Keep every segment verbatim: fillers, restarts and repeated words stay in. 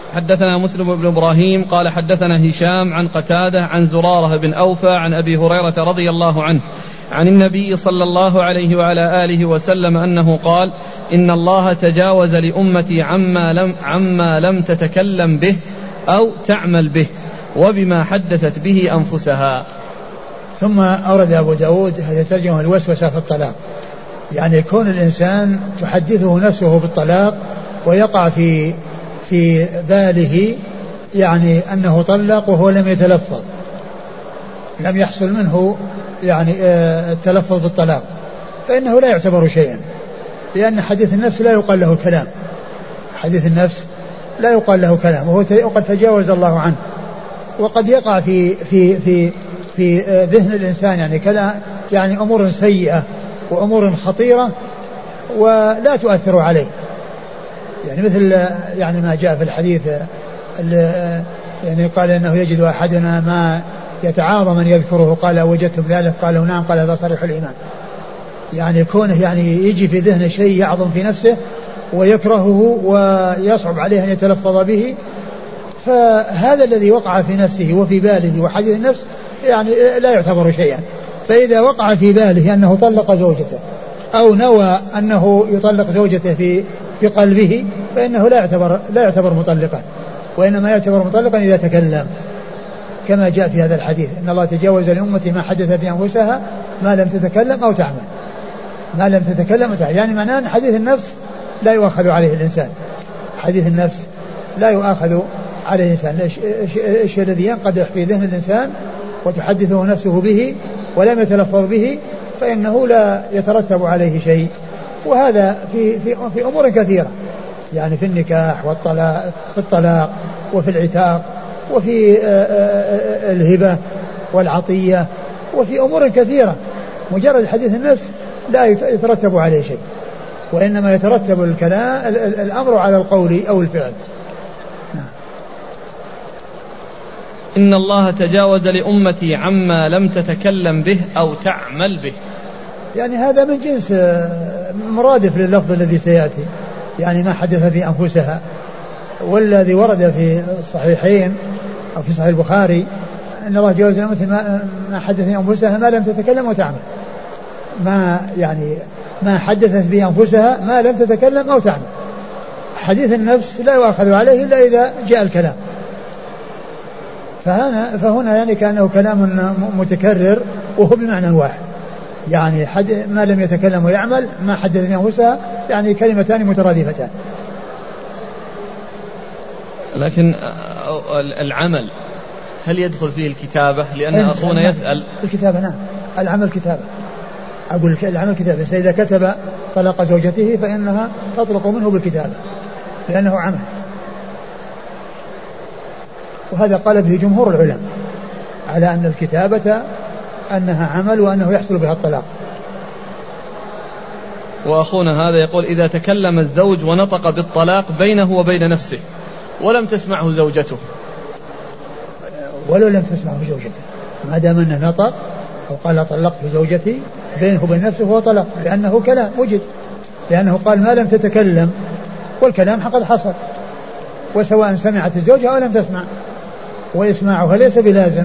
حدثنا مسلم بن إبراهيم قال حدثنا هشام عن قتادة عن زرارة بن أوفى عن أبي هريرة رضي الله عنه عن النبي صلى الله عليه وعلى آله وسلم أنه قال: إن الله تجاوز لأمتي عما لم, عما لم تتكلم به أو تعمل به وبما حدثت به أنفسها. ثم أورد أبو داود هذا ترجمة الوسوسة في الطلاق، يعني كون الإنسان تحدثه نفسه بالطلاق ويقع في في باله يعني أنه طلق وهو لم يتلفظ، لم يحصل منه يعني التلفظ بالطلاق، فإنه لا يعتبر شيئا، لأن حديث النفس لا يقال له كلام، حديث النفس لا يقال له كلام، وهو قد تجاوز الله عنه. وقد يقع في في في في ذهن الإنسان يعني كلام يعني أمور سيئة وأمور خطيرة ولا تؤثر عليه، يعني مثل يعني ما جاء في الحديث يعني قال إنه يجد أحدنا ما يتعاظم من يذكره، قال: وجدتم ذلك؟ قالوا: نعم. قال: هذا صريح الإيمان. يعني كونه يعني يجي في ذهنه شيء يعظم في نفسه ويكرهه ويصعب عليه أن يتلفظ به، فهذا الذي وقع في نفسه وفي باله وحديث النفس يعني لا يعتبر شيئا. فإذا وقع في باله أنه طلق زوجته أو نوى أنه يطلق زوجته في في قلبه فإنه لا يعتبر لا يعتبر مطلقا، وإنما يعتبر مطلقا إذا تكلم، كما جاء في هذا الحديث: إن الله تجاوز لأمتي ما حدث بأنفسها ما لم تتكلم أو تعمل. ما لم تتكلم أو تعمل يعني معناه أن حديث النفس لا يؤخذ عليه الإنسان، حديث النفس لا يؤخذ عليه الإنسان. الشيء الذي ينقدح في ذهن الإنسان وتحدثه نفسه به ولم يتلفظ به فإنه لا يترتب عليه شيء. وهذا في في في أمور كثيرة، يعني في النكاح والطلاق، في الطلاق وفي العتاق وفي الهبة والعطية وفي أمور كثيرة. مجرد حديث النفس لا يترتب عليه شيء، وإنما يترتب الكلام الأمر على القول أو الفعل. إن الله تجاوز لأمتي عما لم تتكلم به أو تعمل به، يعني هذا من جنس مرادف لللفظ الذي سيأتي، يعني ما حدث في أنفسها، والذي ورد في الصحيحين أو في صحيح البخاري: إن الله تجاوز لأمتي ما حدث في أنفسها ما لم تتكلم وتعمل. ما يعني ما حدثت به أنفسها ما لم تتكلم أو تعمل. حديث النفس لا يؤخذ عليه إلا إذا جاء الكلام، فهنا, فهنا يعني كأنه كلام متكرر وهو بمعنى واحد، يعني حد ما لم يتكلم ويعمل ما حدث به أنفسها، يعني كلمتان مترادفتان. لكن العمل هل يدخل فيه الكتابة؟ لأن أخونا يسأل. الكتابة نعم، العمل كتابة، أقول العمل كتابة. إذا كتب طلق زوجته فإنها تطلق منه بالكتابة لأنه عمل، وهذا قال به جمهور العلماء على أن الكتابة أنها عمل وأنه يحصل بها الطلاق. وأخونا هذا يقول: إذا تكلم الزوج ونطق بالطلاق بينه وبين نفسه ولم تسمعه زوجته. ولو لم تسمعه زوجته ما دام أنه نطق أو قال طلقت زوجتي بينه وبين نفسه هو طلاق، لأنه كلام وجد، لأنه قال ما لم تتكلم، والكلام قد حصل، وسواء سمعت الزوجة أو لم تسمع، وإسماعها ليس بلازم.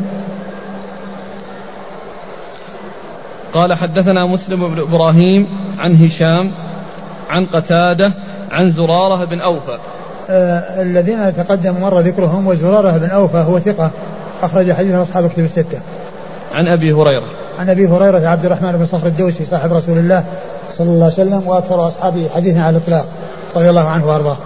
قال: حدثنا مسلم بن إبراهيم عن هشام عن قتادة عن زرارة بن أوفى. آه الذين تقدم مر ذكرهم، وزرارة بن أوفى هو ثقة أخرج حديثه أصحاب كتب الستة. عن أبي هريرة عن أبي هريرة عبد الرحمن بن صخر الدوسي صاحب رسول الله صلى الله عليه وسلم وأكثر أصحابه حديثا على الإطلاق رضي الله عنه وأرضاه.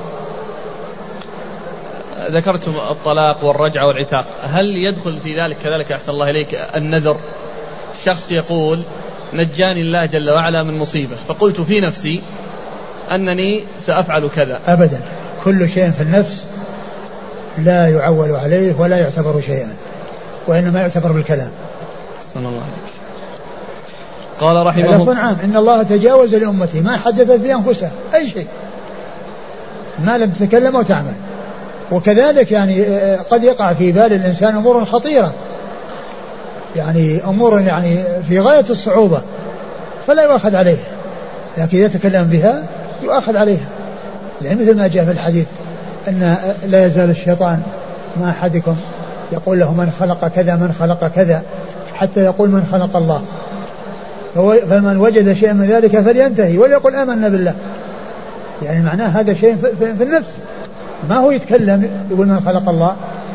ذكرتم الطلاق والرجعة والعتاق، هل يدخل في ذلك كذلك أحسن الله إليك النذر؟ شخص يقول: نجاني الله جل وعلا من مصيبة فقلت في نفسي أنني سأفعل كذا. أبدا، كل شيء في النفس لا يعول عليه ولا يعتبر شيئا، وإنما يعتبر بالكلام. صلى الله عليه. قال رحمه الله عام: إن الله تجاوز لأمتي ما حدثت في أنفسها أي شيء ما لم تتكلم أو تعمل. وكذلك يعني قد يقع في بال الإنسان أمور خطيرة، يعني أمور يعني في غاية الصعوبة فلا يؤخذ عليها، لكن إذا تكلم بها يؤخذ عليها، يعني مثل ما جاء في الحديث أن لا يزال الشيطان مع أحدكم يقول له من خلق كذا من خلق كذا حتى يقول من خلق الله. فمن وجد شيئا من ذلك فلينتهي وليقل آمنا بالله. يعني معناه هذا شيء في النفس، ما هو يتكلم يقول من خلق الله.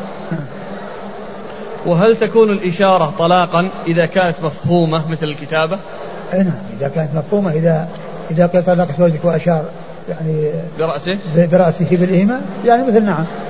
وهل تكون الإشارة طلاقا إذا كانت مفهومة مثل الكتابة؟ نعم إذا كانت مفهومة، إذا إذا قال طلق زوجك وأشار يعني برأسه برأسه بالإيمان يعني مثل نعم